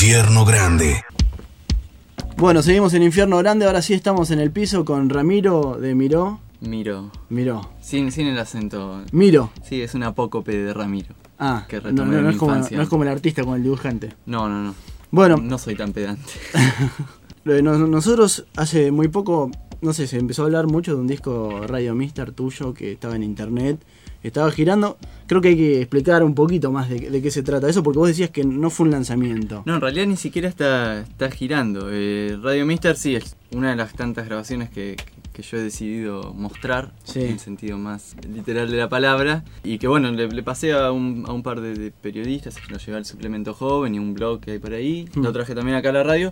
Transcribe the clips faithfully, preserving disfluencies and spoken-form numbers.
Infierno Grande. Bueno, seguimos en Infierno Grande, ahora sí estamos en el piso con Ramiro de Miró. Miro. Miró. Sin, sin el acento. Miro. Sí, es un apócope de Ramiro. Ah, que no, no, de no, mi es como, infancia. no es como el artista, como el dibujante. No, no, no. Bueno. No soy tan pedante. Nosotros hace muy poco, no sé, se empezó a hablar mucho de un disco Radio Mister tuyo que estaba en internet. Estaba girando. Creo que hay que explicar un poquito más de, de qué se trata eso, porque vos decías que no fue un lanzamiento. No, en realidad ni siquiera está, está girando. Eh, Radio Mister sí es una de las tantas grabaciones que, que yo he decidido mostrar, sí, en el sentido más literal de la palabra. Y que bueno, le, le pasé a un, a un par de, de periodistas, lo llevé al Suplemento Joven y un blog que hay por ahí. Mm. Lo traje también acá a la radio.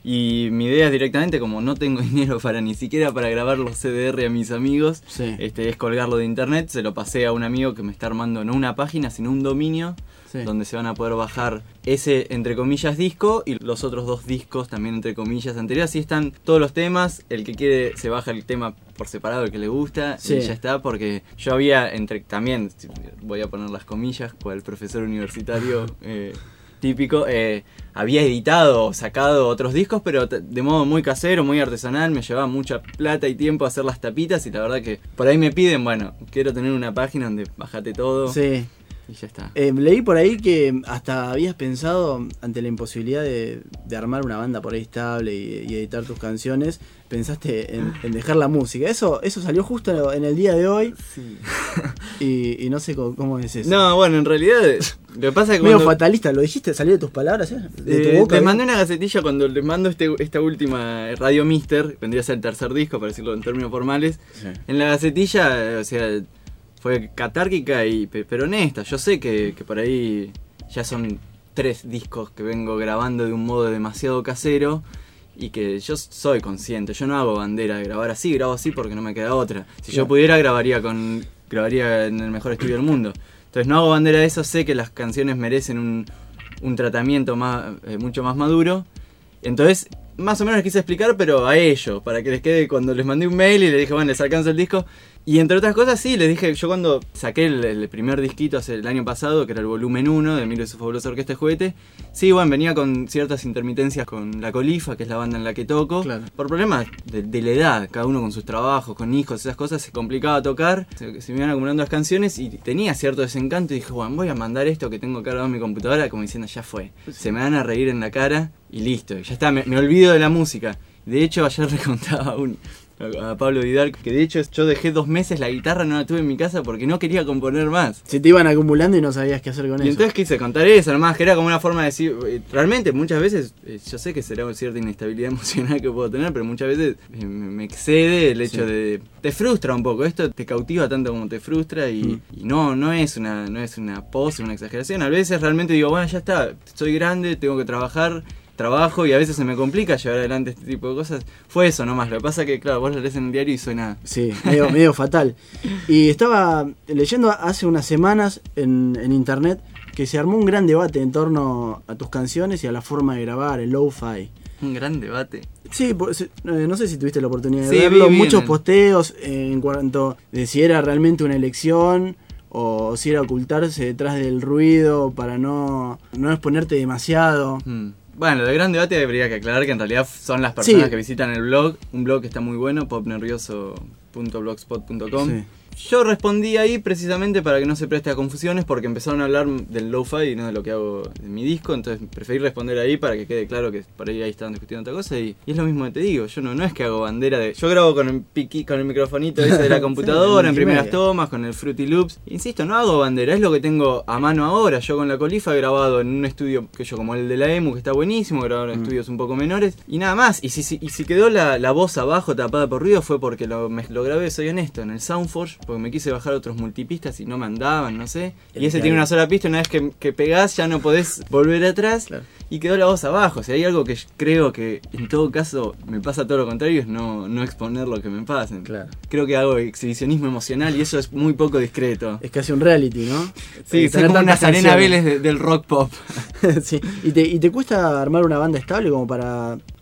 Y mi idea es directamente, como no tengo dinero para ni siquiera para grabar los C D R a mis amigos, sí, este, es colgarlo de internet. Se lo pasé a un amigo que me está armando no una página, sino un dominio, sí, donde se van a poder bajar ese, entre comillas, disco y los otros dos discos también, entre comillas, anteriores. Así están todos los temas. El que quiere se baja el tema por separado, el que le gusta, sí, y ya está. Porque yo había, entre también, voy a poner las comillas, cual el profesor universitario... eh, típico, eh, había editado, sacado otros discos, pero t- de modo muy casero, muy artesanal. Me llevaba mucha plata y tiempo hacer las tapitas, y la verdad que por ahí me piden, bueno, quiero tener una página donde bajate todo. Sí. Y ya está. Eh, leí por ahí que hasta habías pensado, ante la imposibilidad de, de armar una banda por ahí estable y, y editar tus canciones, pensaste en, en dejar la música. Eso eso salió justo en el día de hoy. Sí. Y, y no sé cómo, cómo es eso. No, bueno, en realidad lo que pasa es que medio cuando, fatalista, ¿lo dijiste? ¿Salió de tus palabras? ¿eh? ¿De eh, tu boca? Les mandé una gacetilla cuando les mando este, esta última Radio Mister, vendría a ser el tercer disco, para decirlo en términos formales. Sí. En la gacetilla, o sea, fue catárquica y pero honesta. Yo sé que, que por ahí ya son tres discos que vengo grabando de un modo demasiado casero y que yo soy consciente. Yo no hago bandera de grabar así, grabo así porque no me queda otra. Si yo pudiera, grabaría con grabaría en el mejor estudio del mundo. Entonces no hago bandera de eso, sé que las canciones merecen un, un tratamiento más, eh, mucho más maduro. Entonces, más o menos les quise explicar, pero a ellos, para que les quede cuando les mandé un mail y les dije, bueno, les alcanza el disco. Y entre otras cosas, sí, les dije, yo cuando saqué el, el primer disquito hace el año pasado, que era el volumen uno de Emilio y su fabulosa orquesta de juguete, sí, bueno, venía con ciertas intermitencias con La Colifa, que es la banda en la que toco, claro, por problemas de, de la edad, cada uno con sus trabajos, con hijos, esas cosas, se complicaba tocar, se, se me iban acumulando las canciones y tenía cierto desencanto y dije, bueno, voy a mandar esto que tengo cargado en mi computadora, como diciendo, ya fue, se me van a reír en la cara y listo, ya está, me, me olvido de la música. De hecho, ayer le contaba un... a Pablo Vidal, que de hecho yo dejé dos meses la guitarra, no la tuve en mi casa porque no quería componer más. Se te iban acumulando y no sabías qué hacer con y eso. Y entonces quise contar eso, nomás que era como una forma de decir, realmente muchas veces, yo sé que será cierta inestabilidad emocional que puedo tener, pero muchas veces me excede el hecho sí. de... Te frustra un poco, esto te cautiva tanto como te frustra y, mm. y no, no es una, no es una pose, una exageración. A veces realmente digo, bueno, ya está, soy grande, tengo que trabajar... trabajo y a veces se me complica llevar adelante este tipo de cosas. Fue eso nomás, lo que pasa que claro, vos lo lees en el diario y suena... Sí, medio, medio fatal. Y estaba leyendo hace unas semanas en, en internet que se armó un gran debate en torno a tus canciones y a la forma de grabar, el lo-fi. Un gran debate. Sí, pues, no sé si tuviste la oportunidad de sí, verlo, vi, vi muchos en... posteos en cuanto de si era realmente una elección o si era ocultarse detrás del ruido para no, no exponerte demasiado. Mm. Bueno, el gran debate habría que aclarar que en realidad son las personas sí. que visitan el blog, un blog que está muy bueno, pop nervioso punto blogspot punto com. Sí. Yo respondí ahí precisamente para que no se preste a confusiones porque empezaron a hablar del lo-fi y no de lo que hago en mi disco, entonces preferí responder ahí para que quede claro que por ahí, ahí estaban discutiendo otra cosa y, y es lo mismo que te digo, yo no, no es que hago bandera de... Yo grabo con el, piqui, con el microfonito ese de la computadora, sí, en primeras tomas, con el Fruity Loops. Insisto, no hago bandera, es lo que tengo a mano ahora. Yo con La Colifa he grabado en un estudio que yo como el de la E M U, que está buenísimo, grabado en mm. estudios un poco menores y nada más. Y si, si, y si quedó la, la voz abajo tapada por ruido fue porque lo, me, lo grabé, soy honesto, en el Soundforge, porque me quise bajar otros multipistas y no me andaban, no sé. Y ese tiene una sola pista, una vez que, que pegás ya no podés volver atrás, claro. Y quedó la voz abajo. Si hay algo que creo que en todo caso me pasa todo lo contrario, es no, no exponer lo que me pasen. Claro. Creo que hago exhibicionismo emocional y eso es muy poco discreto. Es casi un reality, ¿no? Sí, soy como una Serena Vélez de, del rock pop. Sí. ¿Y te, ¿Y te cuesta armar una banda estable como para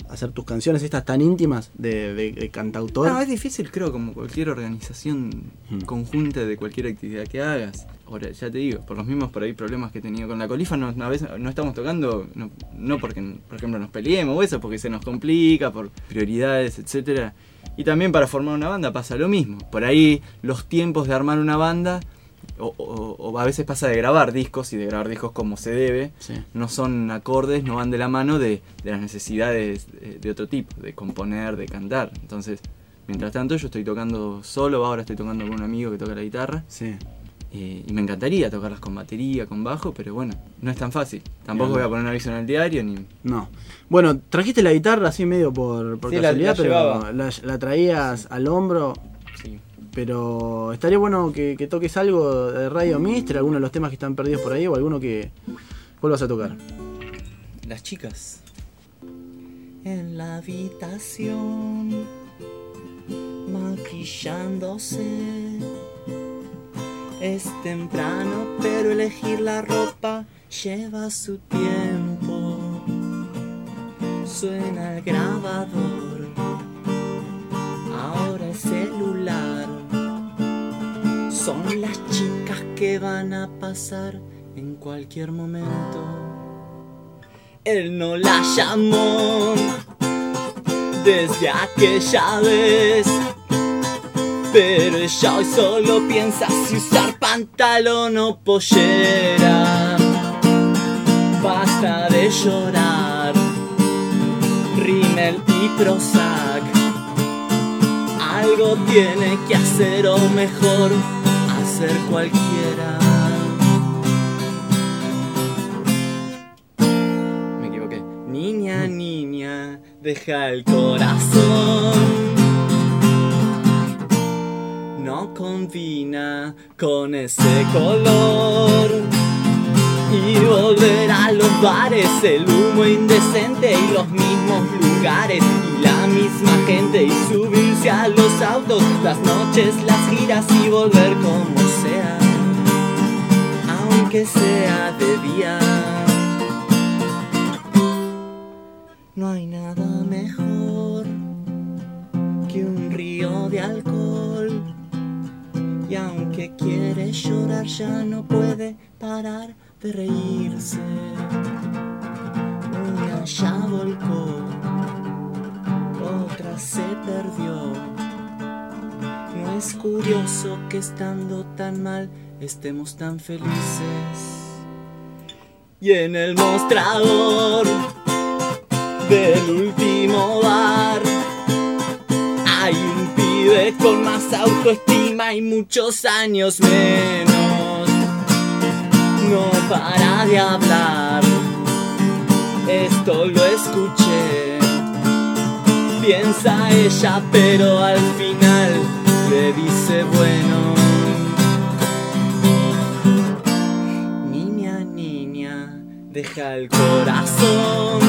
hacer tus canciones estas tan íntimas de, de, de cantautor? No, es difícil, creo, como cualquier organización hmm. conjunta de cualquier actividad que hagas. Ahora, ya te digo, por los mismos por ahí problemas que he tenido con la Colifa, no, a veces no estamos tocando, no, no porque, por ejemplo, nos peleemos o eso, porque se nos complica, por prioridades, etcétera. Y también para formar una banda pasa lo mismo. Por ahí los tiempos de armar una banda, o, o, o a veces pasa de grabar discos, y de grabar discos como se debe, sí. no son acordes, no van de la mano de, de las necesidades de, de otro tipo, de componer, de cantar. Entonces, mientras tanto yo estoy tocando solo, ahora estoy tocando con un amigo que toca la guitarra. Sí. Eh, y me encantaría tocarlas con batería, con bajo, pero bueno, no es tan fácil. Tampoco voy a poner un aviso en el diario ni... No. Bueno, trajiste la guitarra así medio por, por sí, casualidad, la, la pero la, la traías sí. al hombro. Sí. Pero estaría bueno que, que toques algo de Radio Mister, alguno de los temas que están perdidos por ahí, o alguno que... ¿Cuál vas a tocar? Las chicas. En la habitación, maquillándose. Es temprano, pero elegir la ropa lleva su tiempo. Suena el grabador, ahora el celular. Son las chicas que van a pasar en cualquier momento. Él no la llamó desde aquella vez, pero ella hoy solo piensa si usar pantalón o pollera. Basta de llorar, Rimmel y Prozac. Algo tiene que hacer, o mejor, hacer cualquiera. Me equivoqué. Niña, niña, deja el corazón. No combina con ese color. Y volver a los bares, el humo indecente y los mismos lugares y la misma gente, y subirse a los autos, las noches, las giras, y volver como sea, aunque sea de día. No hay nada mejor que un río de alcohol, y aunque quiere llorar ya no puede parar de reírse. Una ya volcó, otra se perdió. No es curioso que estando tan mal estemos tan felices. Y en el mostrador del último bar hay un pibe con más autoestima y muchos años menos. No para de hablar, esto lo escuché. Piensa ella, pero al final le dice bueno. Niña, niña, deja el corazón,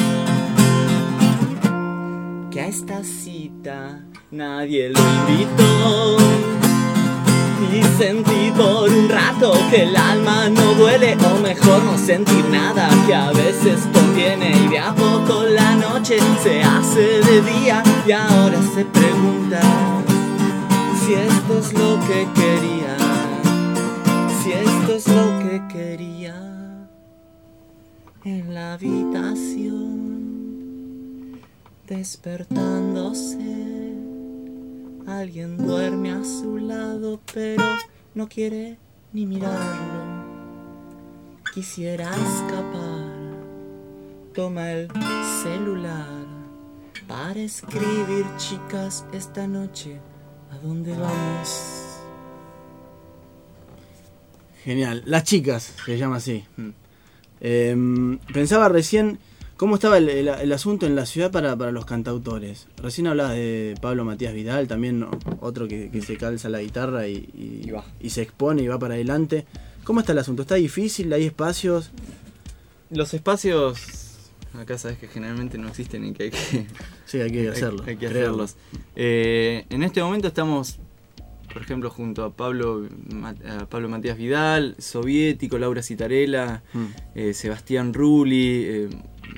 que a esta cita nadie lo invitó. Y sentí por un rato que el alma no duele, o mejor no sentir nada, que a veces conviene. Y de a poco la noche se hace de día, y ahora se pregunta si esto es lo que quería, si esto es lo que quería. En la habitación, despertándose, alguien duerme a su lado, pero no quiere ni mirarlo. Quisiera escapar, toma el celular para escribir: chicas, esta noche, ¿a dónde vamos? Genial, Las Chicas se llama así. Eh, pensaba recién cómo estaba el, el, el asunto en la ciudad para, para los cantautores. Recién hablabas de Pablo Matías Vidal, también otro que, que se calza la guitarra y, y, y, va. y se expone y va para adelante. ¿Cómo está el asunto? ¿Está difícil? ¿Hay espacios? Los espacios acá sabes que generalmente no existen y que hay que, sí, hay que hacerlo, hay, hay que hacerlos. Eh, en este momento estamos, por ejemplo, junto a Pablo, a Pablo Matías Vidal, Soviético, Laura Citarella, mm. eh, Sebastián Rulli, eh,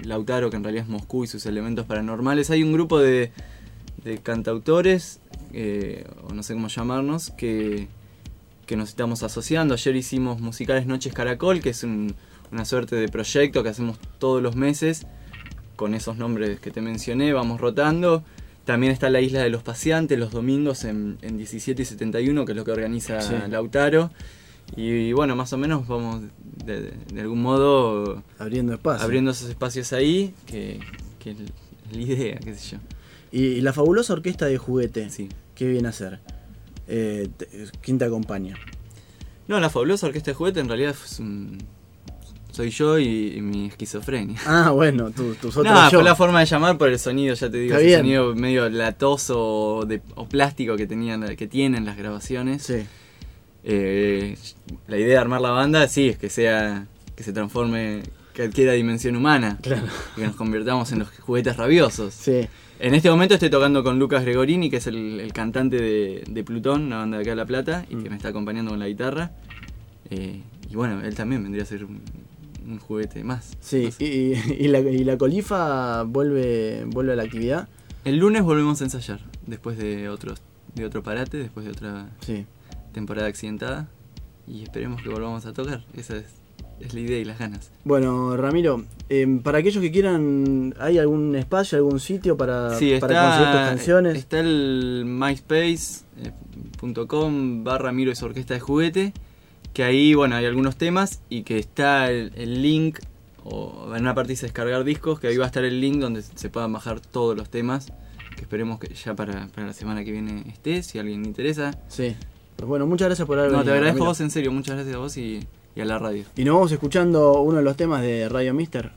Lautaro, que en realidad es Moscú y sus elementos paranormales. Hay un grupo de, de cantautores, eh, o no sé cómo llamarnos, que, que nos estamos asociando. Ayer hicimos Musicales Noches Caracol, que es un, una suerte de proyecto que hacemos todos los meses, con esos nombres que te mencioné, vamos rotando. También está la Isla de los Paseantes los domingos en, en diecisiete y setenta y uno, que es lo que organiza sí. Lautaro. Y, y bueno, más o menos vamos de, de, de algún modo abriendo espacios. Abriendo esos espacios ahí, que, que es la idea, qué sé yo. Y, y la fabulosa orquesta de juguete, sí. ¿Qué viene a hacer? Eh, te, ¿Quién te acompaña? No, la fabulosa orquesta de juguete en realidad es un... soy yo y, y mi esquizofrenia. Ah, bueno, tu, tus otros no, yo. fue la forma de llamar por el sonido, ya te digo, Está ese bien. sonido medio latoso o, de, o plástico que tenían, que tienen las grabaciones. Sí. Eh, la idea de armar la banda, sí, es que sea, que se transforme, que adquiera dimensión humana. Claro. Y que nos convirtamos en los juguetes rabiosos. Sí. En este momento estoy tocando con Lucas Gregorini, que es el, el cantante de, de Plutón, una banda de acá de La Plata, y mm. que me está acompañando con la guitarra. Eh, y bueno, él también vendría a ser un, un juguete más. Sí, no sé. y, y, la, y la Colifa vuelve, vuelve a la actividad. El lunes volvemos a ensayar, después de, otros, de otro parate, después de otra sí. temporada accidentada. Y esperemos que volvamos a tocar, esa es, es la idea y las ganas. Bueno, Ramiro, eh, para aquellos que quieran, ¿hay algún espacio, algún sitio para, sí, está, para conseguir tus canciones? Está el myspace punto com barra Miro y su orquesta de juguete, que ahí, bueno, hay algunos temas y que está el, el link, o en una parte dice descargar discos, que ahí va a estar el link donde se puedan bajar todos los temas, que esperemos que ya para, para la semana que viene esté, si a alguien le interesa. Sí. Pues bueno, muchas gracias por haber No, venido, te agradezco a Ramiro. vos, en serio, muchas gracias a vos y, y a la radio. Y nos vamos escuchando uno de los temas de Radio Mister.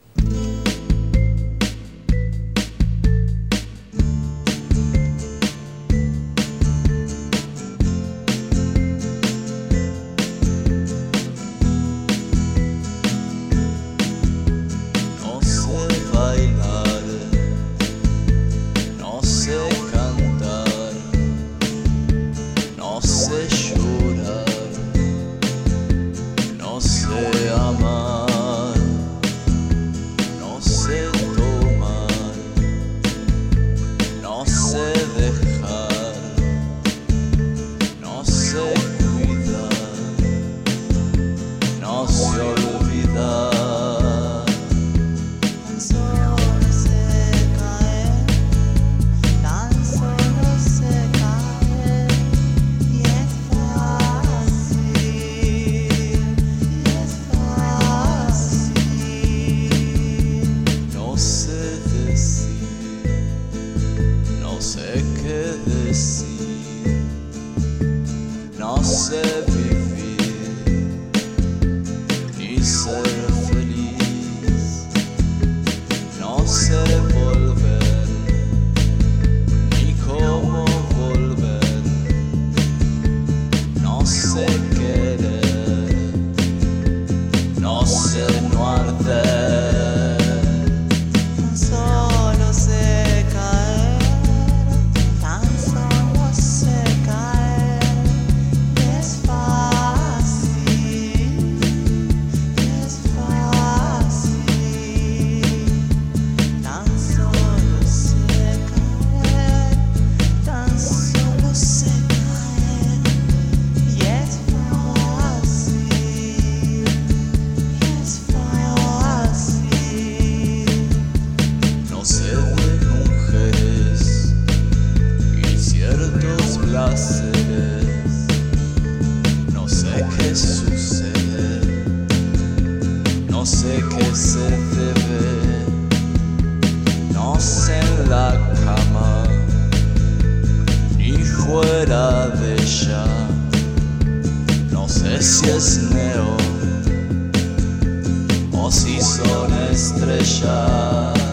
Si es neo o si son estrellas.